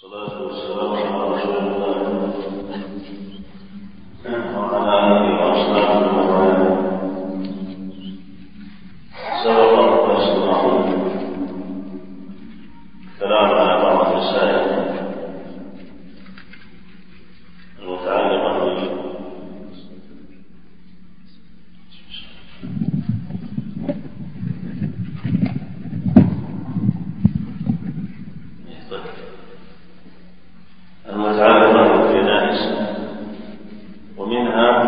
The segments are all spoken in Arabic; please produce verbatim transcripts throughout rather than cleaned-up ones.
والصلاة والسلام على رسول الله وعلى آله وأصحابه ومن سبق وسمعه كلام على بعض المسائل المتعلقة المتعلقة بالجنائز، ومنها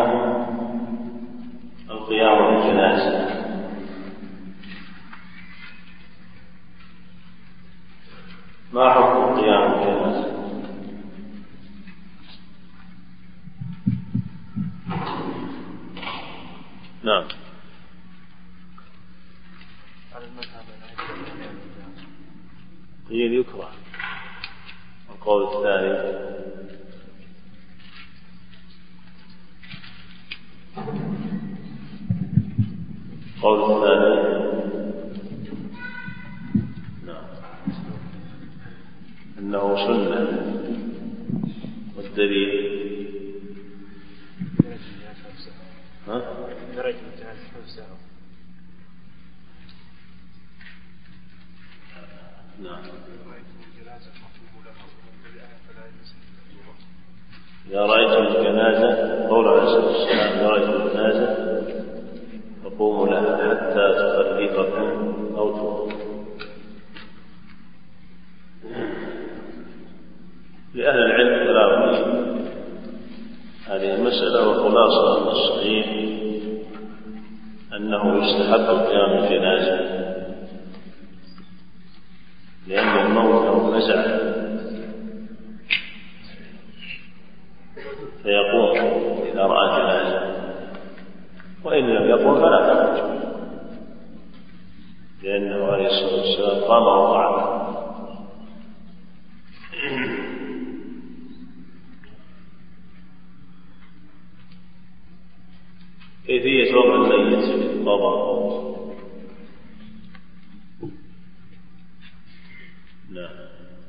القيام بالجنائز. ما حكم القيام بالجنائز؟ نعم. قيل يكره. القول الثاني القول الثاني نعم أنه سنة. والدليل ها؟ نعم. إذا رأيتم الجنازة قول عليه الصلاة والسلام إذا رأيتم الجنازة فقوموا لها حتى تخلفكم أو تروحوا. لأهل العلم كلام هذه المسألة، وخلاصة أن الصحيح أنه يستحب القيام بالجنازة، لأن الموت له فزع فيقوم إذا رأى جنازة، وإن لم يقم فلا تخرج، لأنه عليه الصلاة والسلام قام وقعد. كيفية وضع الميت في القبر؟ نعم.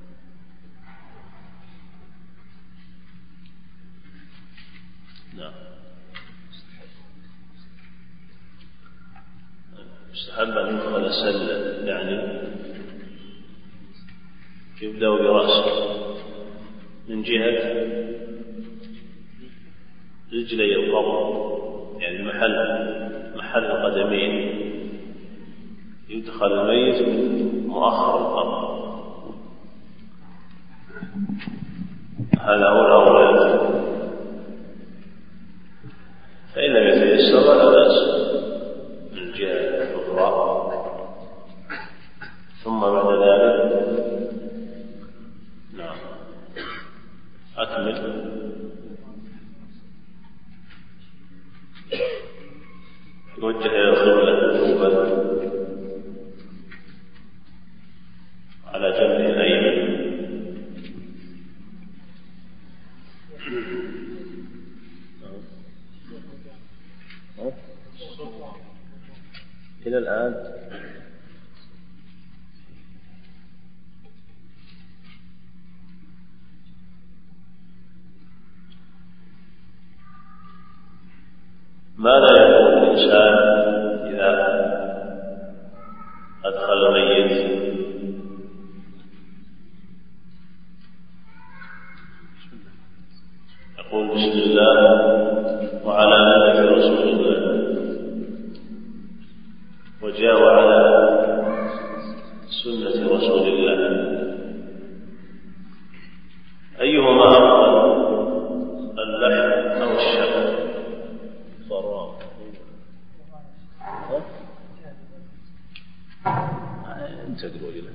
نعم. يستحب أن يدخل سلة، يعني يبدأ برأسه من جهة رجلي القبر، يعني محل محل قدمين، يدخل الميت من مؤخر القبر. هذا هو الأولى، فإن لم يتيسر فلا بأس من الجهة الأخرى. ثم بعد ذلك نعم أكمل. يوجه إلى القبلة وجوبا على جنبه الأيمن. إلى الآن ماذا يقول الإنسان إذا أدخل الميت؟ يقول بسم الله وعلى ملة رسول الله، وجاء على سنة رسول الله، أيهما أفضل، اللحم أو الشبع؟ صراحة أنت تقول لي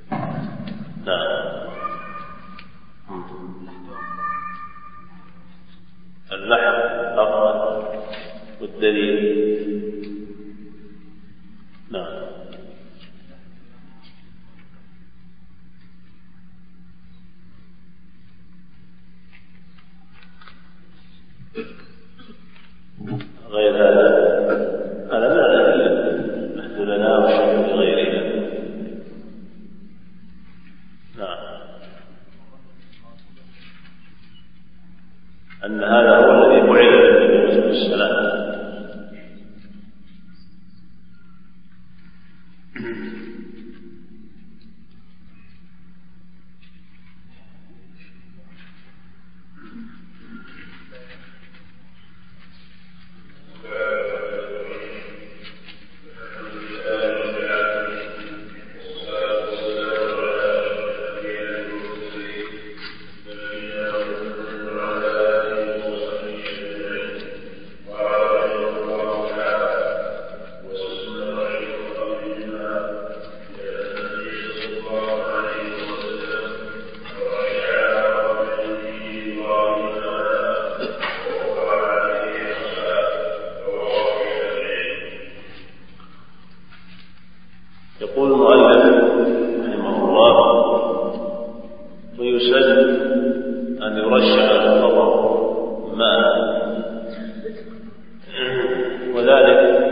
نعم. اللحم أفضل، والدليل نعم. غير هذا هذا لا دليل نحن لنا وشيء لغيرنا. نعم. أن هذا هو الذي فعل بالنبي عليه السلام. يقول المؤلف رحمه الله: ويسن أن يرش على القبر ماء، وذلك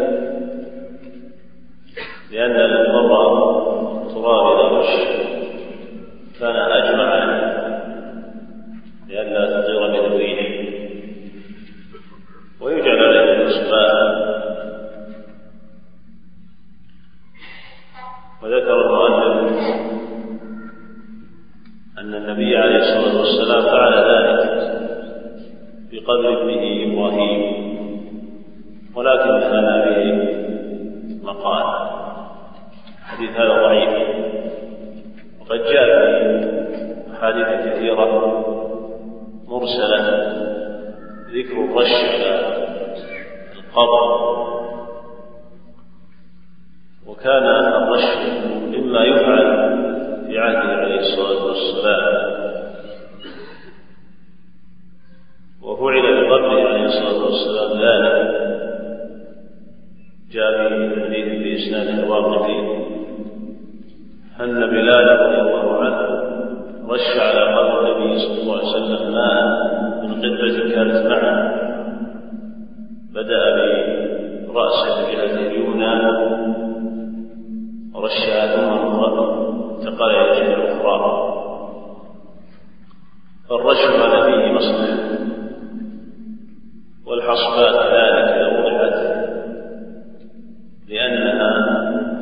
لأن القبر تراب إذا رش كان أجمع عليه لئلا تطير به الريح، ويجعل عليه الإصباح. وذكر المؤلف أن النبي عليه الصلاة والسلام فعل ذلك في قبر ابنه إبراهيم، ولكن هذا به مقال. الحديث هذا ضعيف، وقد جاء في أحاديث كثيرة مرسلة ذكر الرش على القبر، وكان الرش مما يفعل في عهده عليه الصلاة والسلام، وفعل بقبره عليه الصلاة والسلام ذلك. جاء في حديث بإسناد الواقدي أن بلال رضي الله عنه رش على قبر النبي صلى الله عليه وسلم ماء من قطعة كانت معه، بدأ برأسه الجهة اليمنى ورشها ثم انتقل إلى الجهة الأخرى. فالرش على فيه مصلحة، والحصباء كذلك إذا وضعت لأنها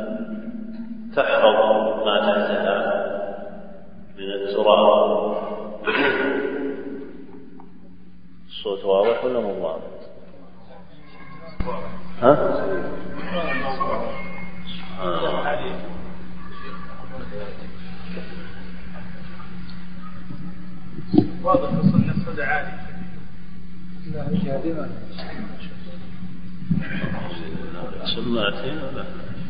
تحفظ ما تحتها من التراب. الصوت واضح ولا مو واضح؟ ها؟ آه. واضح وصلنا الصدى عالي. لا جادمة سمعتين ولا؟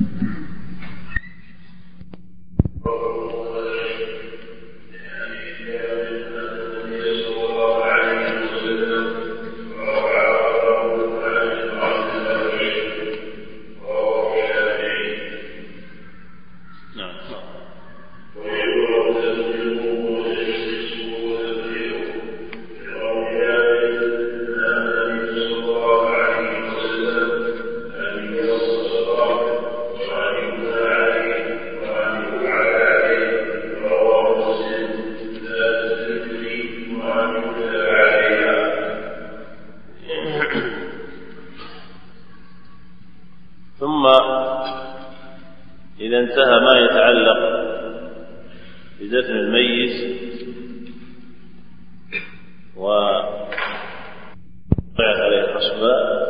ثم إذا انتهى ما يتعلق بدفن الميت وضعت عليه الحصباء،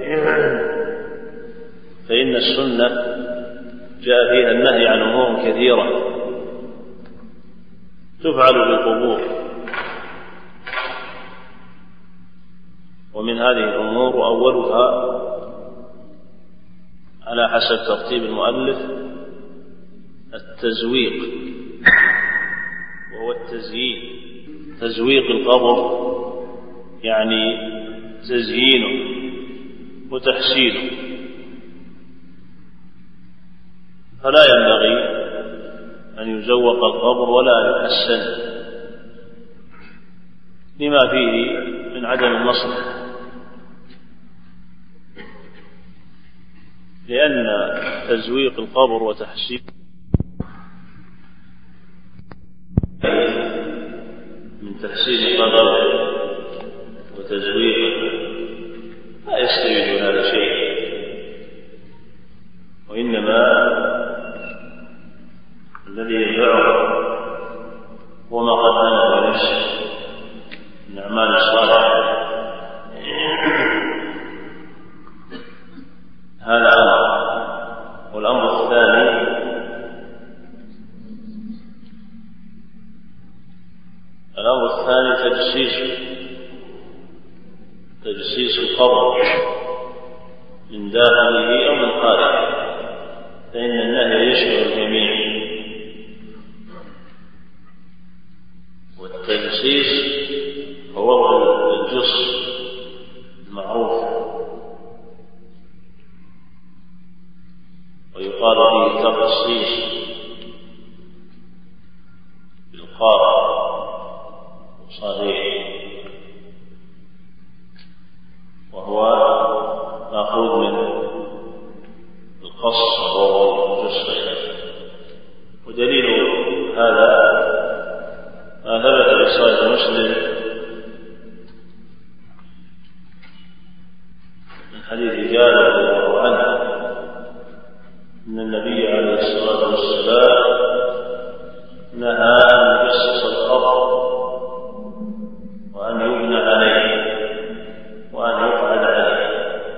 فإن السنة جاء فيها النهي عن أمور كثيرة تفعل بالقبور، ومن هذه الأمور وأولها على حسب ترتيب المؤلف التزويق، وهو التزيين. تزويق القبر يعني تزيينه وتحسينه، فلا ينبغي أن يزوق القبر ولا أن يحسن لما فيه من عدم المصلحة، لأن تزويق القبر وتحسين من تحسين القبر وما قدمه لنفسه من أعمال الصالحة. هذا أمر. والأمر الثاني الأمر الثاني تجسيس تجسيس القبر من داخله أو من خارجه، فإن النهي يشمل الجميع. والتجسيس هو الجص المعروف، ويقال فيه تخصيص بالقاف صحيح، وهو مأخوذ من القص وهو الجص. ودليل هذا ما ثبت في صحيح مسلم من حديث جابر رضي الله عنه أن النبي عليه الصلاة والسلام نهى أن يجسس القبر وأن يبنى عليه وأن يفعل عليه.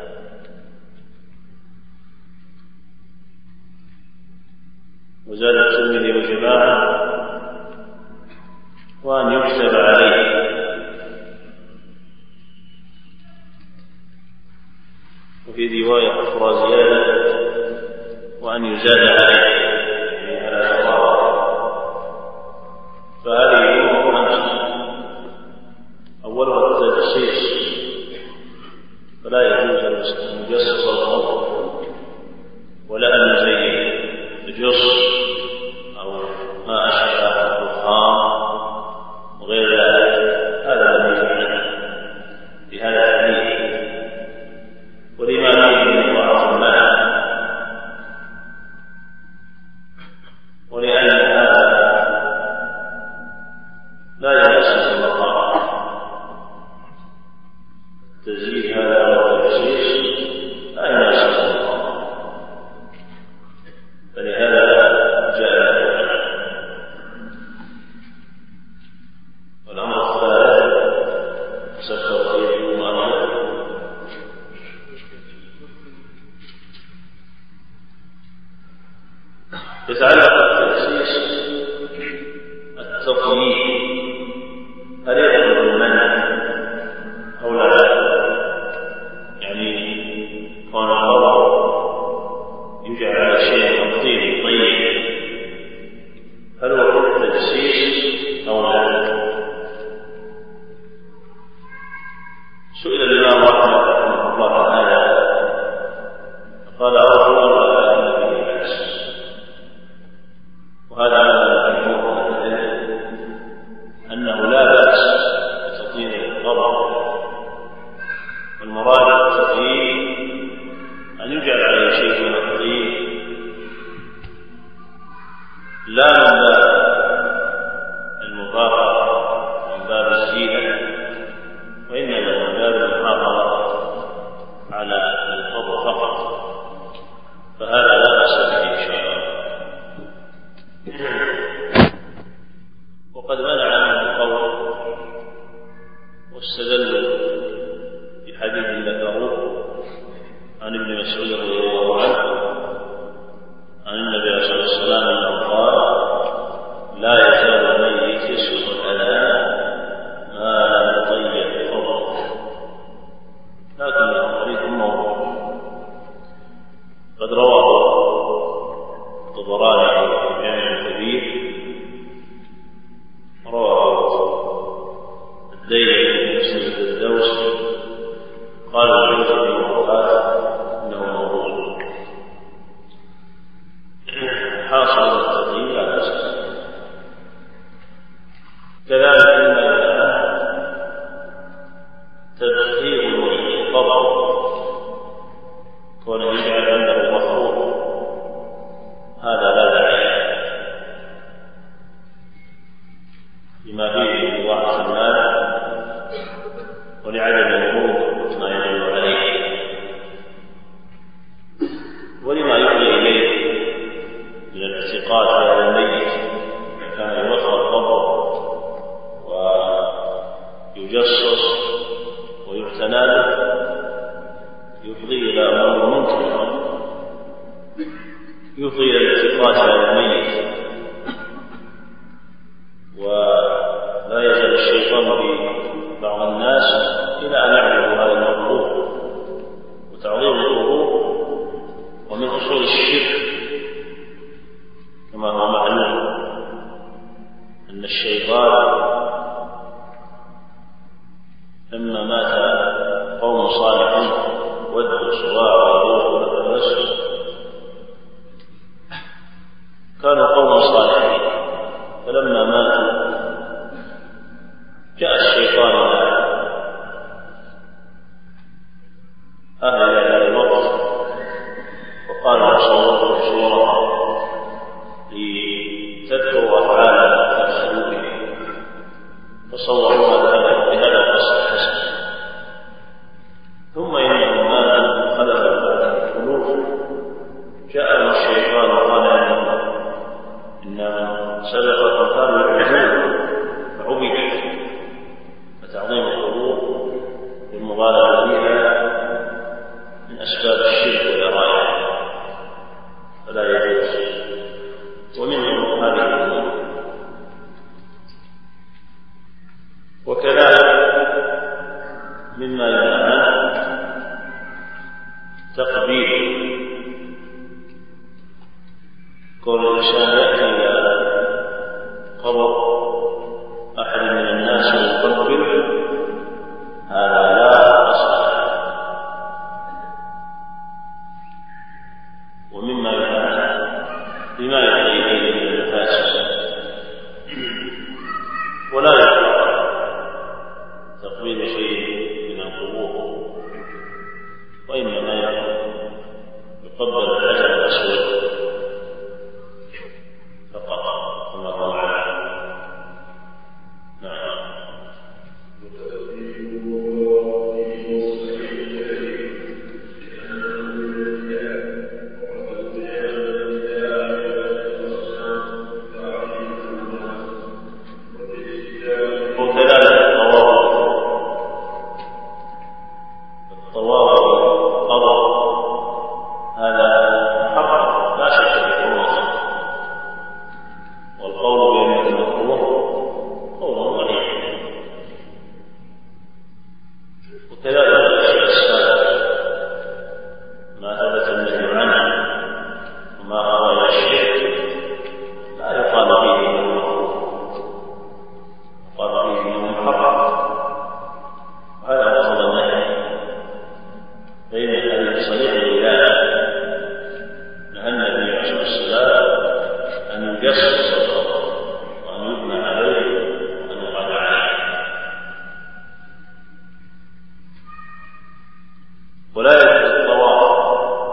وزاد الترمذي وجماعة وأن يكتب عليه. وفي رواية أخرى زيادة وأن يزاد عليه على الصواب. فهذه أمور خمسة. أولها التجسيس، فلا يجوز أن يجسس القبر ولا أن يزين بجص أو ما أشبه الرخام وغير ذلك. هذا الذي يعنى بهذا الحديث، ولما فيه من ضعف المال، ولأن هذا لا يجسس المقام. تزييد هذا والتجسيس لا يجسس المقام، فلهذا جاء. والأمر الثالث سكر فيه المؤمن يتعلق بالتجسيس التطييب، هل يدخل المنع أو لا؟ يعني كون القبر يجعل على شيء طيب طيب، هل هو التجسيس أو لا؟ سئل الإمام أحمد رحمه الله تعالى قال أرجو أن النبي بأس، وهذا على الجمهور أنه لا بأس بتطيب القبر. والمراد بالتطيب أن يجعل عليه شيء من الطيب، لا من باب المباغضة من باب الزينة، وإنما من باب المحافظة على القبر فقط. فهذا لا بأس به إن شاء الله. وقد منع عنه القول واستدلوا بحديث ذكروه عن ابن مسعود رضي الله عنه عن النبي صلى الله عليه وسلم انه قال: لا يزال الميت يسكت الأذان ما لم يطيب قبره. لكنه حديث موضوع قد رواه الطبراني في الجامع الكبير، رواه الديلمي في مسند الدوسي، قال الجوزي في وفاته انه موضوع. حاصل التطيب لا بأس. كذلك إنما تدخير القبر كونه يجعل عنده مخروط، هذا لا داعي لما فيه من ضعف المال ولعدم وجود ما يدل عليه، ولما يؤدي إليه من الاعتقاد في هذا الميت كان يوصل القبر ويجصص ويعتنى به يفضي إلى أمر منكر، يفضي إلى الالتفات على الميت. ولا يزال الشيطان ببعض الناس إلى أن يعرفوا هذا المطلوب وتعظيم القبور. ومن أصول الشرك كما هو معلوم أن الشيطان لما مات قوم صالح ود وسواع ويغوث ونسر كانوا قوم صالحين، فلما ماتوا جاء الشيطان إلى أهل هذا الوقت وقال صوروا صورة لتذكروا أفعال تفعلوا به، فصوروا بهذا القصد الحسن. ثم إنهم ماتوا خلفوا بعد الخلوف جاءهم الشيطان وقال إن سبقكم كانوا يعبدون فعبدت. فتعظيم القبور والمغالبة بها من أسباب الشرك والإرادة فلا يجوز. ومنهم هذه الأمور. وكذلك مما ينهى عنه تقبيل كون الإنسان يأتي إلى قبر أحد من الناس ويقبل، هذا لا أصل. ومما ينهى عنه بما يأتي إليه من النفاس، ولا يقبل تقبيل شيء من القبور، وإنما يقبل الحجر الأسود فقط كما هو معلوم. نعم. ولا يجوز الطواف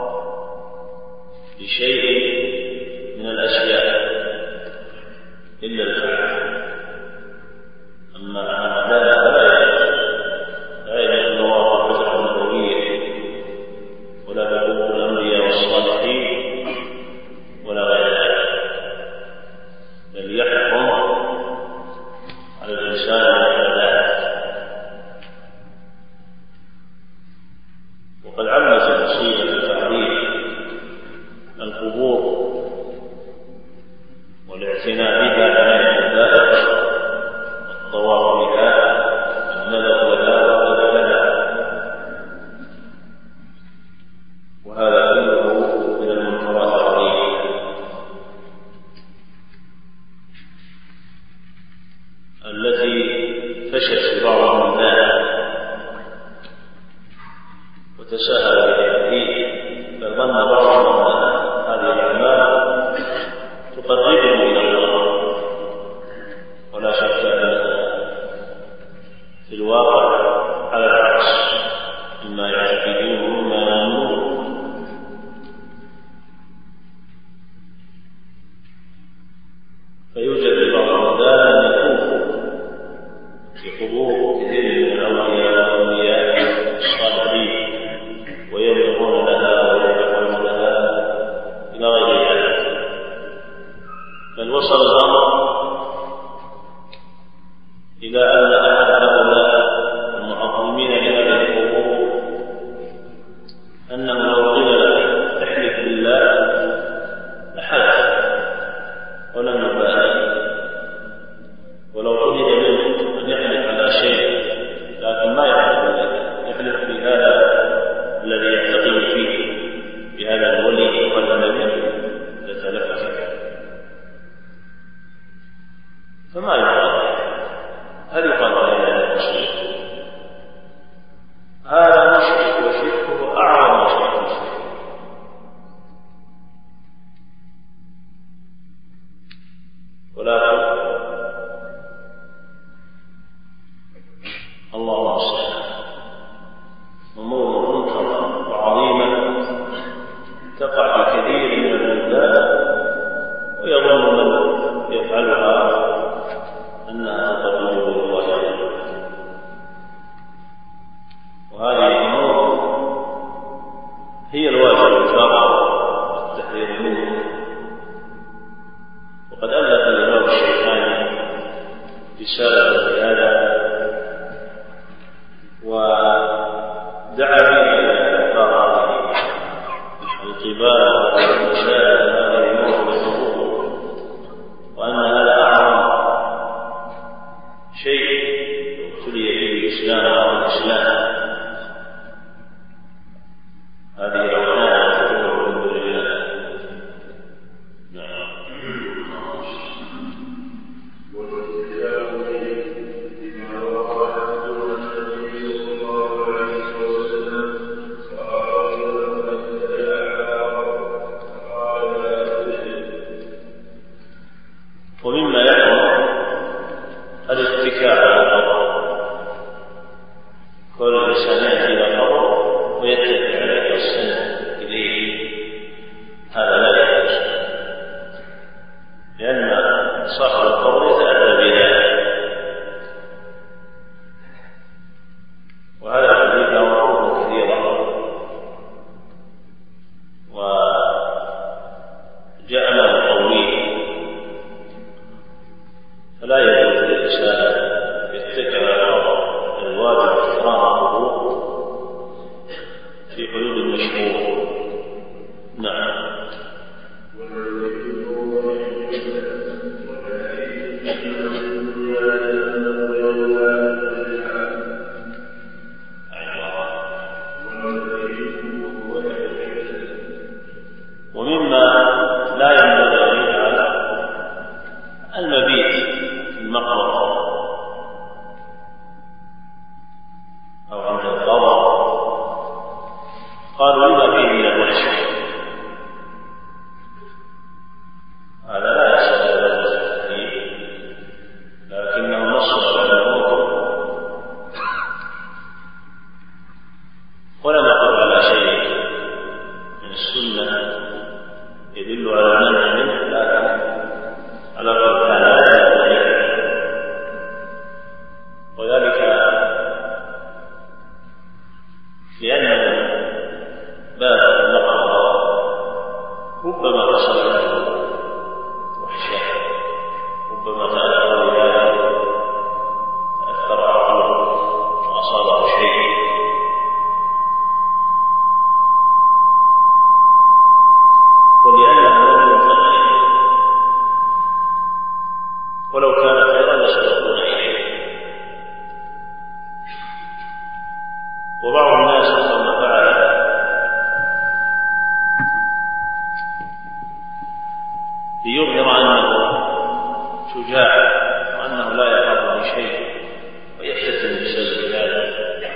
بشيء من الأشياء إلا الكعبة. أما عن ذلك فلا يجوز، لا يجوز الطواف بالحجر النبوية ولا بقبور الأنبياء والصالحين ولا غير ذلك، بل يحرم على الإنسان أن ذلك. وقد عمت المصيبة تعظيم القبور والاعتناء بها عناية الدائرة والطواف بها النذر لها وغير لها، وهذا كله من المنكرات العظيمة التي فشت في بعض البلدان وتساهل بها، بل ظن بعضهم ان هذه الاعمال تقربهم الى الله، ولا شك انها في الواقع على العكس مما يعتقدون ومما يؤمنون. فيوجد في بعض البلدان ان يطوفوا في قبور كثير من الاولياء والاولياء الصالحين ويبلغون لها ويبلغون لها إلى غير ذلك، بل وصل الأمر إلى أن أحد هؤلاء هل يقال هذا مشرك؟ هذا مشرك وشركه أعظم مشرك مشرك. ولكن الله أصلح أمور منكرة وعظيمة تقع في كثير من البلدان، ويظن من يفعلها أنها تقرب إلى الله، وهذه الأمور هي الواجب الفرع والتحذير منه. وقد ألف الإمام الشيخاني رسالة في هذا، ودعا فيها إلى إقرار القبال والمشاهد هذه الأمور والحقوق، وأن هذا أعظم شيء ابتلي به الإسلام أو الإسلام. هذه أوهام تدور من دون الله. نعم. ومما يحرم الاتكاء على القبر، كل إنسان يأتي إلى القبر ويتكئ عليه السند إليه، هذا لا يجوز، لأن صاحب القبر يتأذى بذلك، وهذا الحديث له حقوق كثيرة. وجاء له قوله فلا يجوز للإنسان يتكئ على القبر، الواجب احترام القبور في حدود المشروع. نعم. ومما لا ينبغي أن يفعل المبيت في المقبرة أو عند القبر، قالوا لما فيه من الوحش، هذا لا يصل إلى التحديد، لكنه نص على الموضوع ولم يقل على شيء من السنة يدل على المنع منه، لكن على كل لا يدل، وذلك لأن باب المقبرة ربما حصل له وحشة، ربما تأثر بذلك، تأثر عقله وأصابه شيء، ولأنه لم ينفق، ولو كان خيرا لسبقونا إليه. وبعض الناس لما فعل ليظهر أنه شجاع وأنه لا يخاف من شيء ويفتتن بسبب ذلك.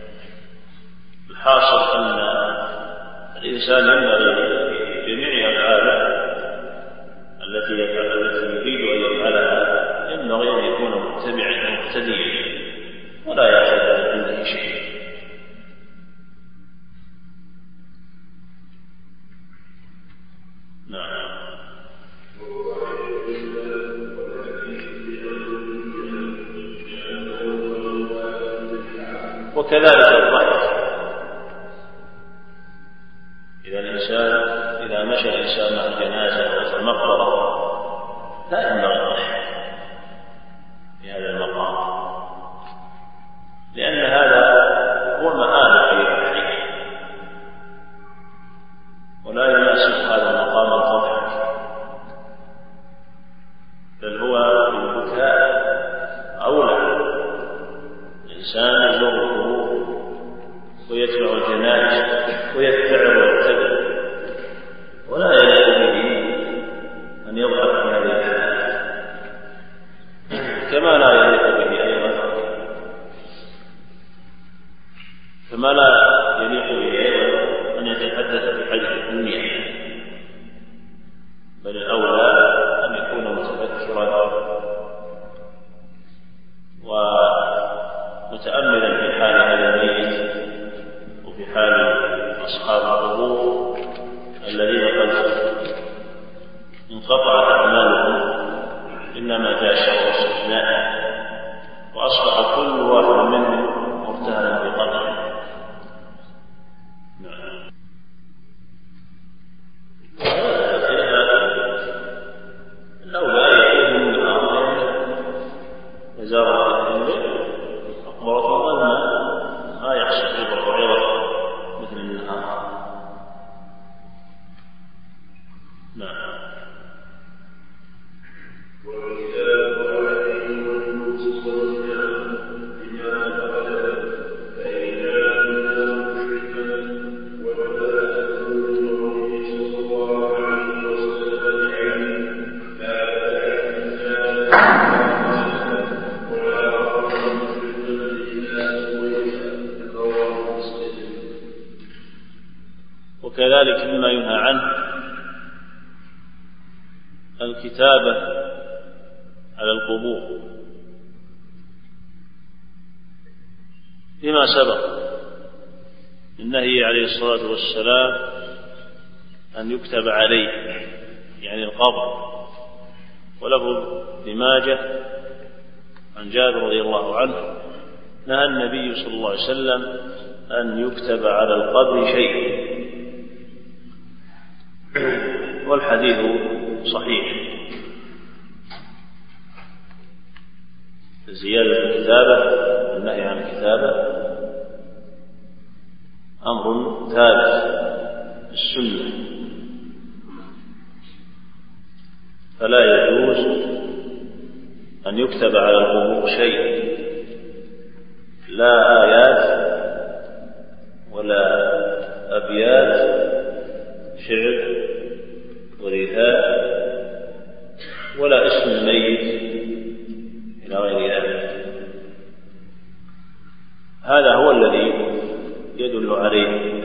الحاصل أن الإنسان ينبغي في جميع أفعاله التي يفعل التي يريد أن يفعلها ينبغي أن يكون متبعا مقتديا ولا يعتد عنده شيء. نعم. وكذلك الضحك، إذا الإنسان إذا مشى الإنسان مع الجنازة أو المقبرة لا ينبغي الضحك في هذا المقام، لأن هذا هو مآل في الضحك، ولا يناسب هذا المقام الضحك، بل هو بالبكاء أولى. الإنسان يزوره ويتبع الجنائز ويتبع ويتبع، ولا يليق به أن يضحك في هذه الحالة، كما لا يليق به أيضا متأملا في حال هذا الميت وفي حال أصحاب القبور الذين قد انقطعت أعمالهم، إنما جاء شر استثناء وأصبح كل واحد منهم مرتهنا في قبره. وكذلك مما ينهى عنه الكتابة على القبور لما سبق النهي عليه الصلاة والسلام أن يكتب عليه يعني القبر. وله لماجه عن جابر رضي الله عنه نهى النبي صلى الله عليه وسلم أن يكتب على القبر شيء، والحديث صحيح. زيادة الكتابة النهي عن الكتابة أمر ثابت في السنة، فلا يجوز أن يكتب على القبور شيء، لا آيات ولا أبيات شعر ورثاء ولا اسم الميت إلى غير ذلك. هذا هو الذي يدل عليه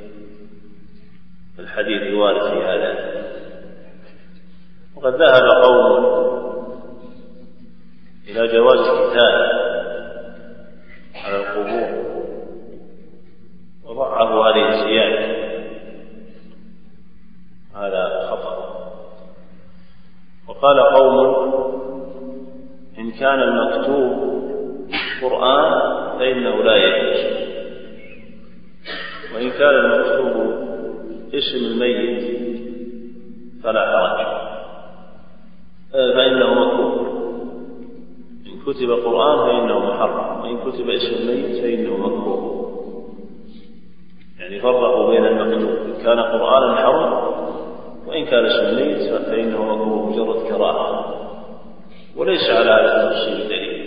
الحديث الوارد في هذا. وقد ذهب قوم إلى جواز الكتاب على القبور وضعه هذه الزيادة، هذا خطأ. وقال قوم إن كان المكتوب قرآن فإنه لا يجوز، وإن كان المكتوب اسم الميت فلا حرج فإنه مكروه. إن كتب قرآن فإنه محرم، وإن كتب اسم الميت فإنه مكروه. يعني فرقوا بين المكتوب إن كان قرآنا حرم، وإن كان اسم الميت فإنه مكروه مجرد كراهة، وليس على هذا التفصيل دليل.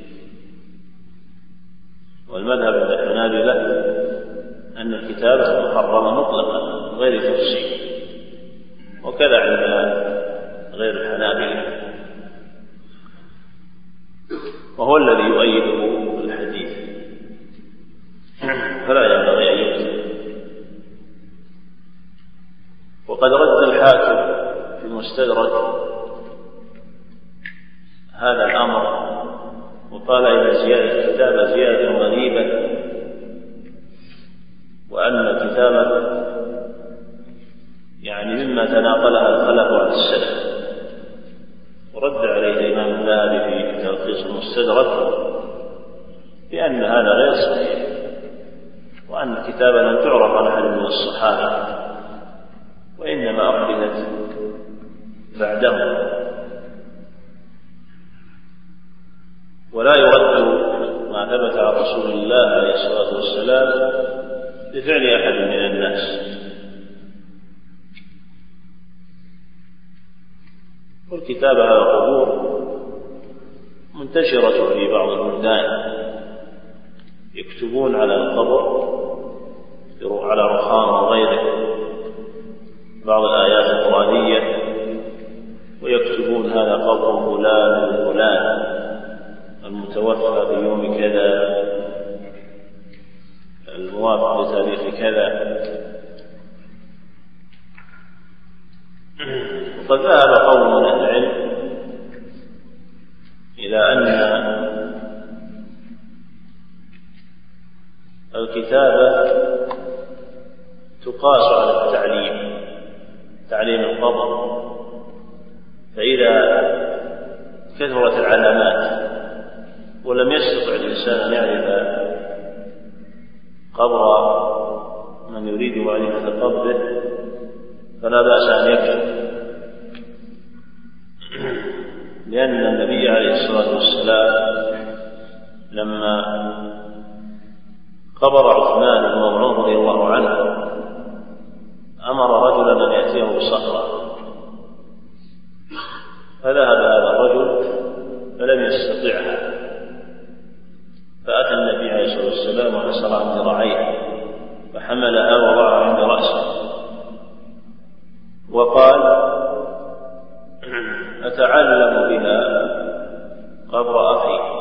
والمذهب عند الحنابلة أن الكتابة محرمة مطلقا غير تفصيل، وكذا عند غير الحنابلة، وهو الذي يؤيده الحديث، فلا ينبغي أن يكتب. وقد رد الحاكم في المستدرك هذا الأمر وقال إن زيادة الكتابة زيادة غريبة، وأن الكتابة يعني مما تناقلها الخلف عن السلف. ورد عليه الإمام الذهبي في تلخيص المستدرك بأن هذا غير صحيح، وأن الكتابة لم تعرف عن أحد من الصحابة، وإنما أحدثت بعدهم. ولا يرد ما ثبت عن رسول الله عليه الصلاة والسلام بفعل أحد من الناس. والكتابة على القبور منتشرة في بعض البلدان، يكتبون على القبر على رخام وغيره بعض الآيات القرآنية، ويكتبون هذا قبر فلان وفلان المتوفى بيوم كذا الموافق لتاريخ كذا. وقد ذهب قوم من العلم إلى أن الكتابة تقاس على التعليم، تعليم القبر، فإذا كثرت العلامات ولم يستطع الإنسان أن يعرف قبر من يريد معرفة قبره فلا بأس أن يكتب، لأن النبي عليه الصلاة والسلام لما قبر عثمان بن مظعون رضي الله عنه أمر رجلا أن يأتيه بصخرة، فذهب هذا الرجل فلم يستطعها، فأتى النبي عليه الصلاة والسلام وحسر عن ذراعيه فحملها ووضعها عند رأسه وقال: أتعلم بها قبر أخي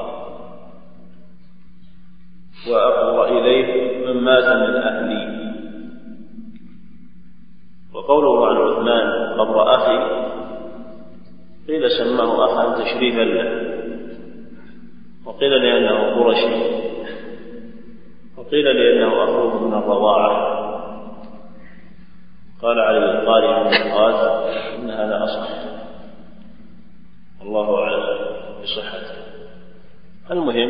وأقبر إليه من مات من أهلي. وقوله عن عثمان قبر أخي قيل سماه أخا تشريفا له، وقيل لأنه قرشي، وقيل لأنه أخوه من الرضاعة. قال علي القاري من القاد إن هذا أصح، الله أعلم بصحته. المهم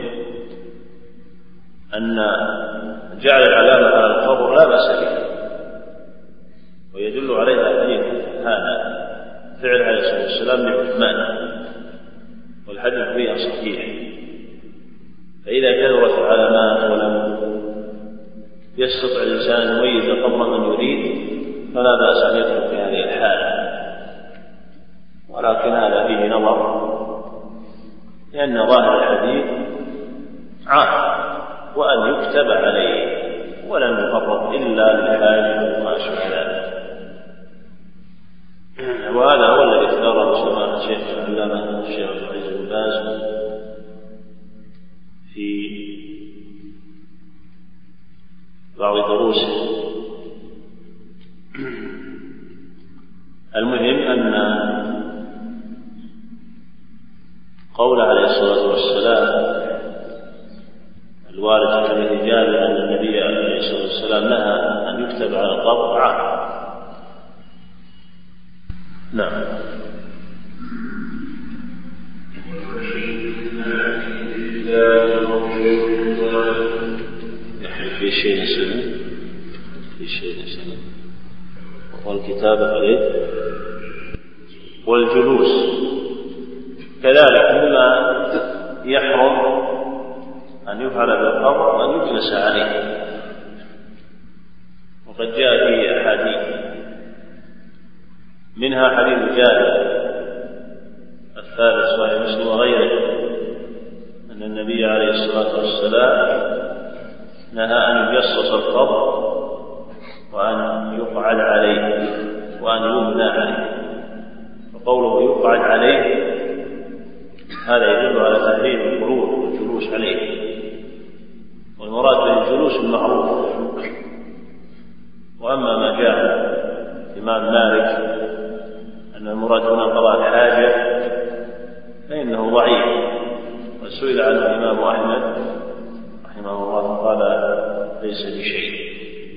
أن جعل العلامة على القبر لا بأس به، ويدل عليها حديث هذا فعل عليه الصلاة والسلام لعثمان، والحديث فيها صحيح. فإذا كثرت العلامات ولم يستطع الإنسان أن يميز قبر من يريد فلا بأس أن يترك في هذه الحالة، ولكن هذا فيه نظر، لأن ظاهر الحديث عام وأن يكتب عليه ولم يفرق إلا للحاجة وما أشبه ذلك. وهذا هو الذي اختاره سماحة الشيخ العلامة الشيخ عبد العزيز بن باز في بعض دروسه. المهم أن قول عليه الصلاة والسلام الوارد في حديث جابر أن النبي عليه الصلاة والسلام نهى أن يكتب على القبر عام. نعم. في شيء نسأله في شيء نسأله والكتابة عليه والجلوس كذلك مما يحرم أن يفعل بالقبر أن يجلس عليه، وقد جاء فيه أحاديث منها حديث جابر الثالث صحيح مسلم وغيره أن النبي عليه الصلاة والسلام نهى أن يجصص القبر وأن يقعد عليه وأن يبنى عليه. وقوله يقعد عليه هذا يدل على تحريم القعود والجلوس عليه، والمراد بالجلوس المعروف. وأما ما جاء الإمام مالك أن المراد هنا قضاء الحاجة فإنه ضعيف، وسئل عنه الإمام أحمد رحمه الله قال ليس بشيء.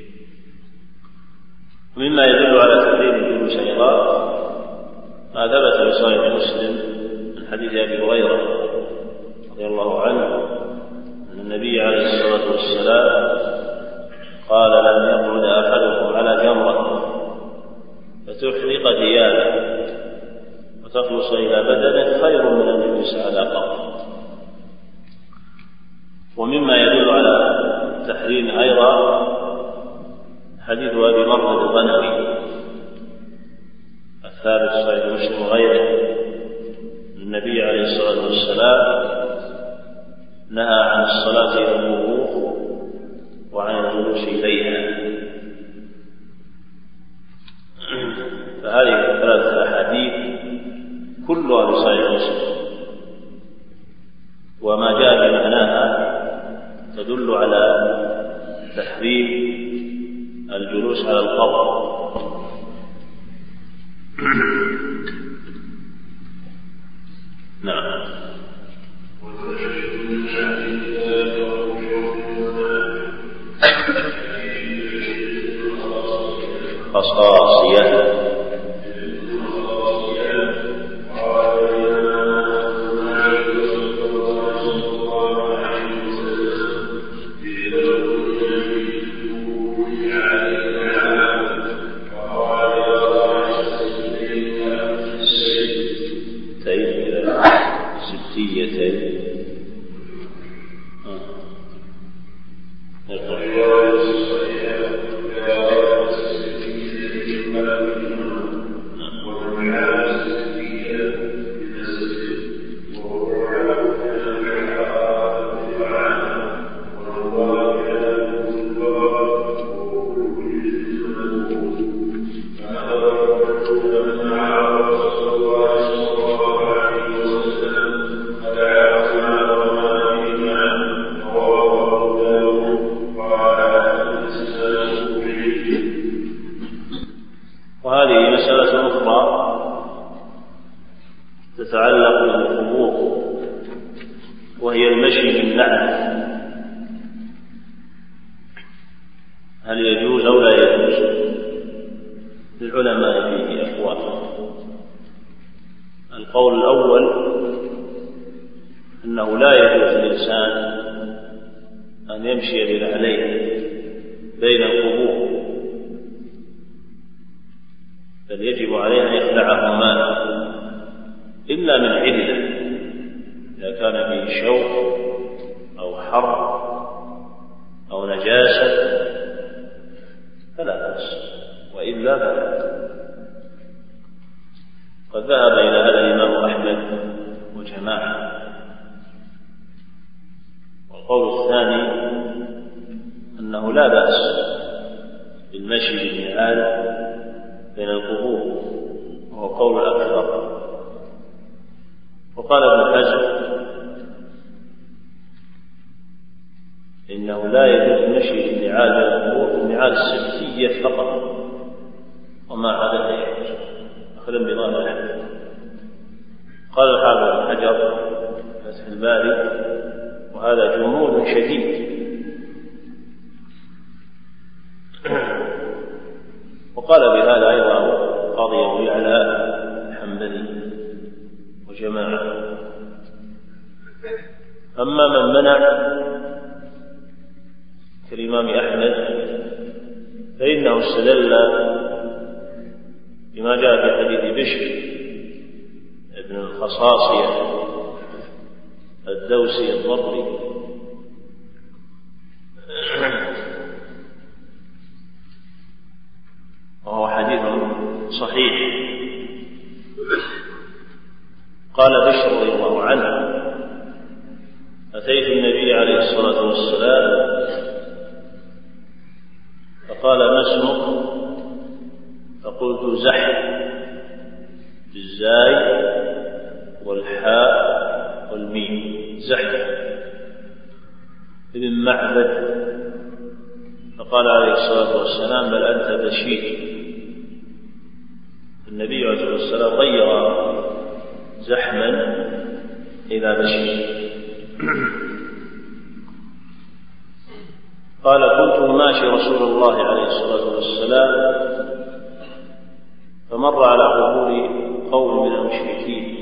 مما يدل على تحريم الجلوس أيضا ما ثبت في صحيح مسلم من حديث أبي هريرة رضي الله عنه أن النبي عليه الصلاة والسلام قال لن يقعد أحدكم على جمرة فتحرق ثيابه وتخلص إلى بدنه خير من أن يجلس على قبر. ومما يدل على تحريم أيضا حديث أبي مرة الغنوي الثالث صحيح مسلم وغيره النبي عليه الصلاة والسلام نهى عن الصلاة إلى الوضوء وعن الجلوس إليها. فهذه الثلاثة أحاديث كلها بصحيح مسلم، وما جاء بمعناها تدل على تحريم الجلوس على القبر. نعم. الخصاصية. وهذه مسألة أخرى تتعلق بالقبور، وهي المشي بالنعل، هل يجوز أو لا يجوز؟ للعلماء فيه أقوال. القول الأول أنه لا يجوز للإنسان أن يمشي بنعليه بين القبور، بل يجب عليه أن يخلعهما إلا من علة، إذا كان فيه شوك أو حر أو نجاسة فلا بأس، وإلا فلا. قد ذهب إلى هذا الإمام أحمد وجماعة. والقول الثاني أنه لا بأس بالمشي بالنعال بين القبور، وهو قول الأكثر. وقال ابن حزم إنه لا يجوز المشي بالنعال بين القبور، النعال السبتية فقط، وما عدا ذلك أخذا بظاهر الحديث. قال الحافظ بن حجر فتح الباري وهذا جمهور شديد. وقال بهذا أيضا قاضي أبو يعلى الحنبلي وجماعة. أما من منع كالإمام أحمد فإنه استدل بما جاء في حديث بشر ابن الخصاصية الدوسي الضري وهو حديث صحيح. قال بشر رضي الله عنه أتيت النبي عليه الصلاة والسلام فقال ما اسمك؟ فقلت زحف بالزاي والحاء والميم، زحف ابن معبد. فقال عليه الصلاة والسلام بل أنت بشير. النبي عليه الصلاة والسلام غير زحما إلى بشير. قال كنت ماشي رسول الله عليه الصلاة والسلام فمر على قبور قوم من المشركين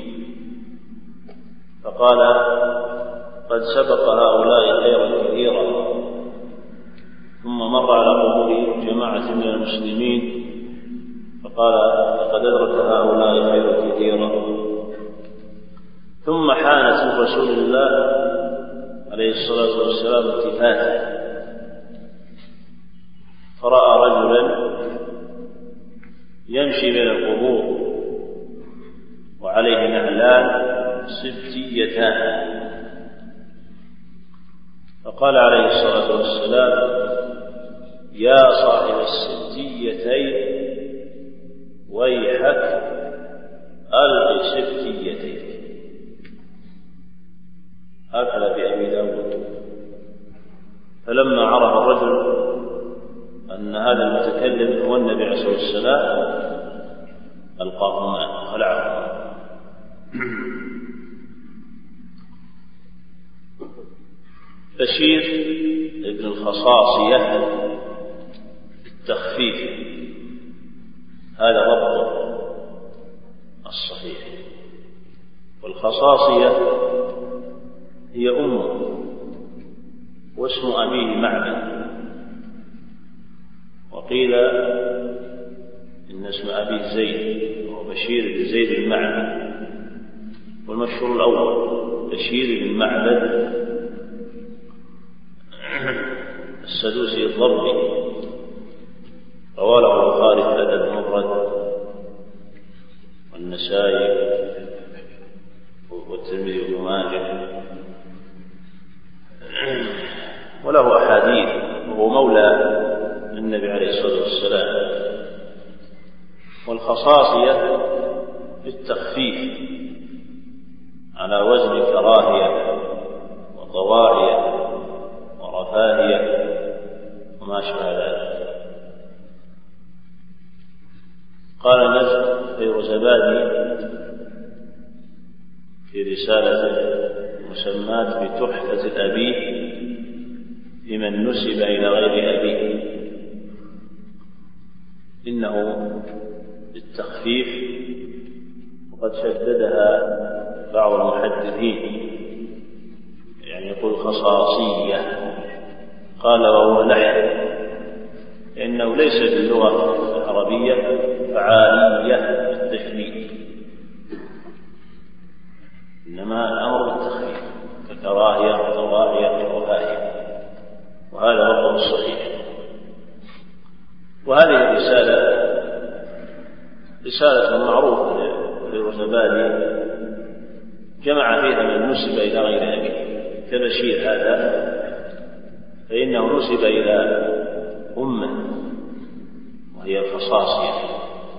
فقال قد سبق هؤلاء خيرا كثيرا. ثم مر على قبور جماعة من المسلمين فقال لقد أدرك هؤلاء خيرا كثيرا. ثم حانت من رسول الله عليه الصلاة والسلام التفاته فرأى رجلا يمشي بين القبور وعليه نعلان سبتيتان. فقال عليه الصلاة والسلام يا صاحب السبتيتين ويحك ألق سبتيتين. هكذا في أبي داود. فلما عرف الرجل أن هذا المتكلم هو النبي عليه الصلاة والسلام ألقاهما خلعهما. بشير ابن الخصاصية التخفيف هذا ضبط الصحيح. والخصاصية هي أمه واسم أبيه معبد، وقيل إن اسم أبيه زيد وهو بشير بن زيد المعبد، والمشهور الأول بشير بن معبد السدوسي الضبي، رواه البخاري في الأدب المفرد والنسائي والترمذي وابن ماجه، وله أحاديث، وهو مولى النبي عليه الصلاة والسلام. والخصاصية بالتخفيف على وزن كراهية وطواعية ورفاهية وما شابه ذلك. قال نجم فيروزبادي في رسالة مسماة بتحفة الأبي لمن نسب إلى غير أبيه، إنه بالتخفيف، وقد شددها بعض المحدثين، يعني يقول خصاصية، قال وهو لحن، لأنه ليس باللغة العربية فعالية بالتشديد، إنما الأمر بالتخفيف ككراهية وطواعية وفاهية، وهذا هو الصحيح. وهذه الرسالة رسالة معروفة للرزبالي، جمع فيها من نسب إلى غير أبيه، كبشير هذا فإنه نسب إلى أمه وهي الخصاصية،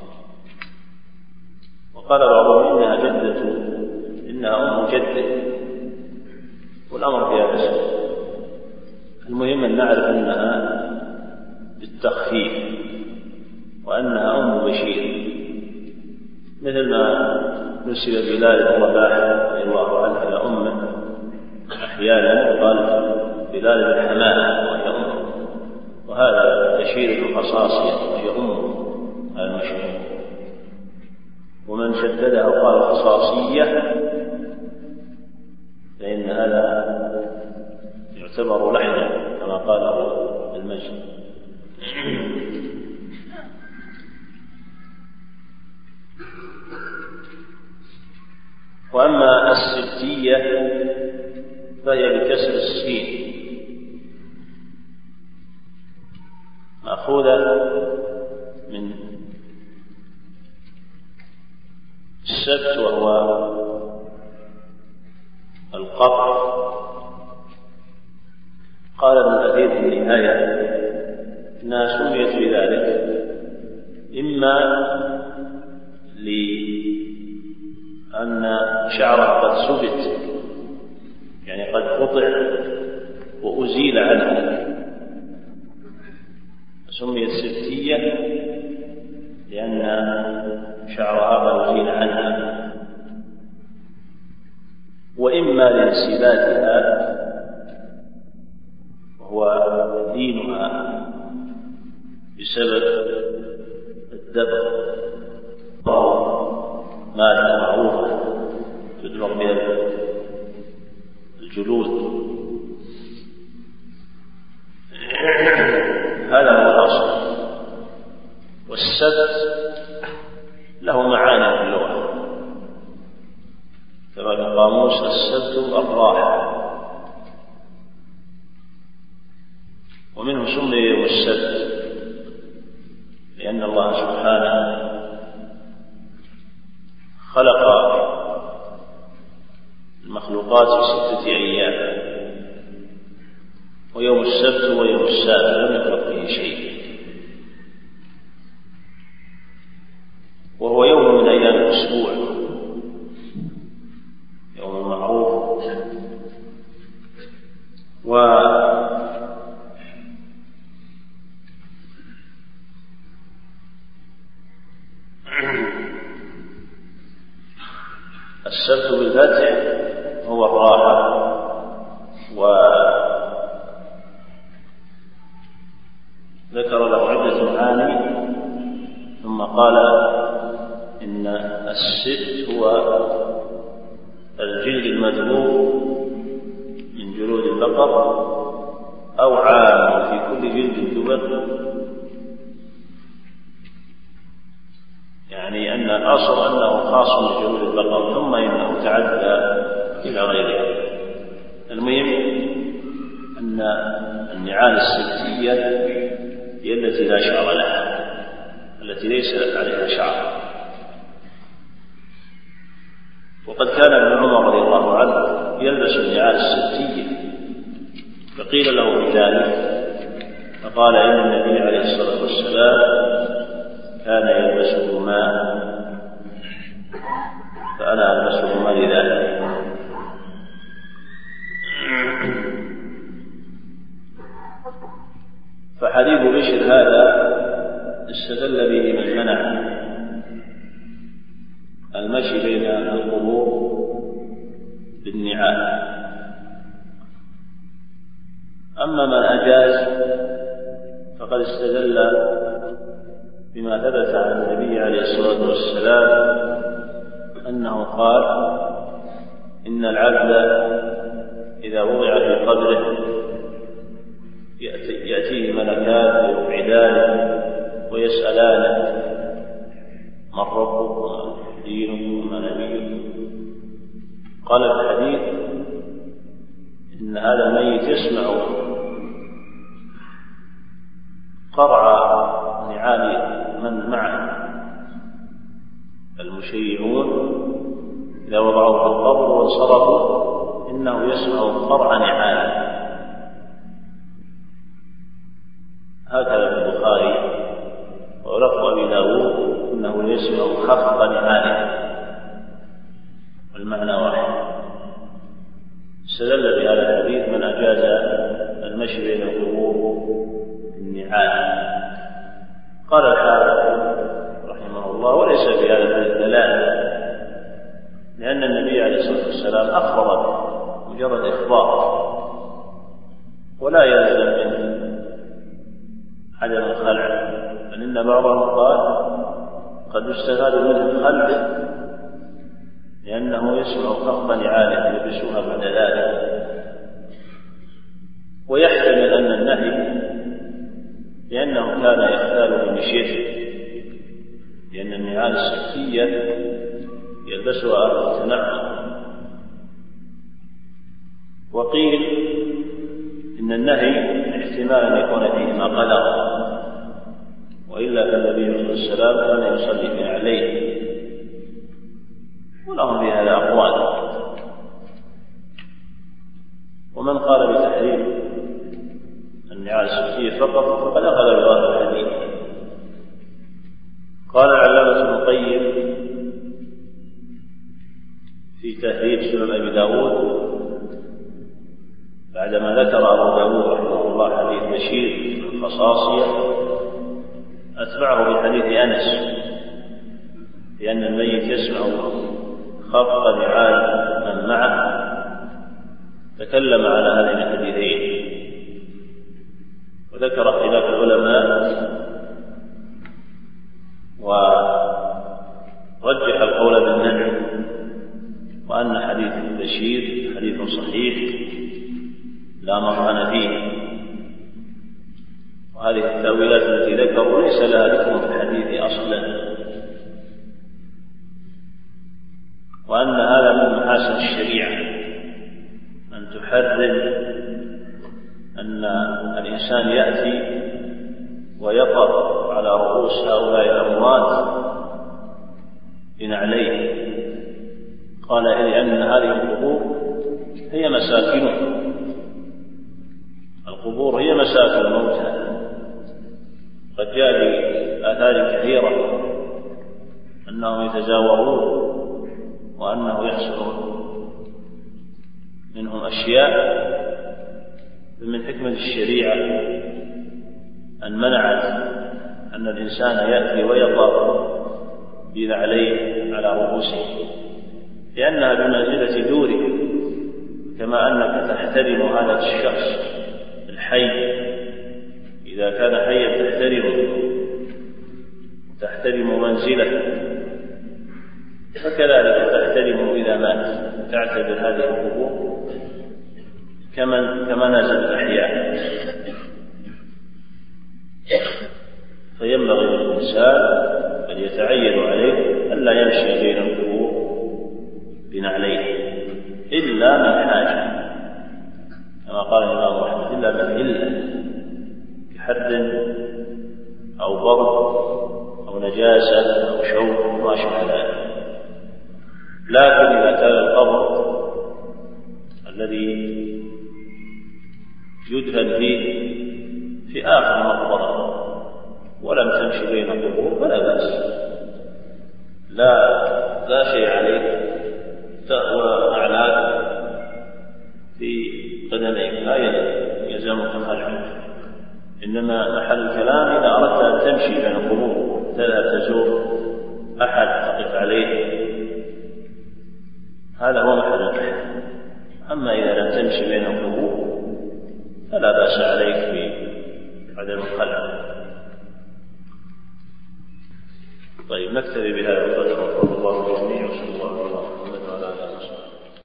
وقال بعضهم إنها جدة، إنها أم جده، والأمر فيها بس. المهم أن نعرف أنها بالتخفيف وأنها أم بشير، مثل ما نسب بلال بن رباح رضي الله عنه إلى أمه أحيانا يقال بلال بن حماه وهي أمه، وهذا بشير الخصاصية وهي أمه، هذا المشهور. ومن شددها وقال خصاصية فإن هذا يعتبر لحنا كما قاله المجد. وأما السبتية فهي بكسر السين، مأخوذة من السبت وهو القطع. قال ابن الأثير في النهاية إنها سميت بذلك إما لأن شعرها قد سبت، يعني قد قطع وأزيل عنها، سميت سبتية لأن شعرها قد أزيل عنها، وإما لانسباتها وهو دينها بسبب الدبغ، مادة معروفة تدبغ بها الجلود، هذا هو الأصل. والسبت له معاني في اللغة، كما في القاموس السبت الراحة، ومنه سمي يوم السبت لأن الله سبحانه خلق المخلوقات في ستة أيام، ويوم السبت ويوم السابع لم يخلق فيه شيء، وهو يوم من أيام الأسبوع، يوم معروف. و السبت بالفتح هو الراحة، وذكر له عدة معاني ثم قال البقر أو عام في كل جلد دبر؟ يعني أن الأصل أنه خاص بجلود البقر ثم إنه تعدى إلى غيره. المهم أن النعال السبتية هي التي لا شعر لها، التي ليس عليها شعر. وقد كان ابن عمر رضي الله عنه يلبس النعال السبتية، فقيل له بذلك فقال إن النبي عليه الصلاة والسلام كان يلبسهما فأنا ألبسهما لذلك. فحديث بشر هذا استدل به من منع المشي بين القبور بالنعال. أما من أجاز فقد استدل بما ثبت عن النبي عليه الصلاة والسلام أنه قال إن العبد إذا وضع في قبره يأتيه ملكان ويقعدانه ويسألانه من ربك وما دينك وما نبيك. قال الحديث إن هذا الميت يسمع قرع نعال من معه المشيعون إذا وضعوه في القبر وانصرفوا إنه يسمع قرع نعال. هكذا في البخاري ولفظ أبي داود إنه يسمع خفق نعاله، والمعنى واحد. استدل بهذا الحديث من أجاز المشي بين القبور بالنعال. قال الحافظ رحمه الله وليس في هذا الحديث دلالة، لأن النبي عليه الصلاة والسلام أخبر مجرد إخبار ولا يلزم من عدم الخلع، بل إن بعضهم قال قد يستفاد منه الخلع لأنه يسمع خفق نعاله يلبسونها بعد ذلك. ويحتمل أن النهي لأنه كان يختال بمشيته، لأن النعال السبتية يلبسها أهل التنعم. وقيل إن النهي احتمال أن يكون فيه ما قلق، وإلا فالنبي عليه الصلاة والسلام كان يصلي عليه، ولهم في هذا أقوال. ومن قال بتحريم النعال السبتية فقط فقد أخذ بظاهر الحديث. قال العلامة ابن القيم في تهذيب سنن أبي داود بعدما ذكر أبو داود رحمه الله حديث بشير الخصاصية أتبعه بحديث أنس لأن الميت يسمع خفق نعال من معه، تكلم على هذين الحديثين وذكر اختلاف العلماء ورجح القول بالمنع، وأن حديث بشير حديث صحيح لا مرهن فيه. وهذه التأويلات التي ذكروا ليس لها ذكر في الحديث أصلا، وأن هذا من محاسن الشريعة أن تحرم أن الإنسان يأتي ويقر على رؤوس هؤلاء الأموات بنعليه. قال لأن هذه القبور هي مساكنهم، القبور هي مساكن الموتى. قد جاء بآثار كثيرة أنهم يتزاورون وأنه يحصل منهم أشياء. فمن حكمة الشريعة أن منعت أن الإنسان يأتي ويقر بنعليه على رؤوسه، لأنها بمنزلة دوره، كما أنك تحترم هذا الشخص الحي إذا كان حيا تحترمه وتحترم منزله، فكذلك تحترمه إذا مات، تعتبر هذه القبور كمن كمنازل الأحياء. فينبغي للإنسان أن يتعين عليه ألا يمشي بين القبور بنعليه إلا من حاجة، كما قال الإمام أحمد، إلا من إلا كحد أو برد أو نجاسة أو شوك وما شابه ذلك. لكن إذا كان القبر الذي يدفن فيه في آخر مقبرة ولم تمشي بين القبور فلا بأس، لا لا شيء عليك، تأوى أعلاك في قدميك لا يلزمك خلعك، إنما محل الكلام إذا أردت أن تمشي بين القبور، تذهب تزور أحد تقف عليه، هذا هو محل الكلام. أما إذا لم تمشي بين القبور فلا بأس عليك في عدم الخلع. طيب نكتفي بهذا القدر، وصلى الله عليه وسلم.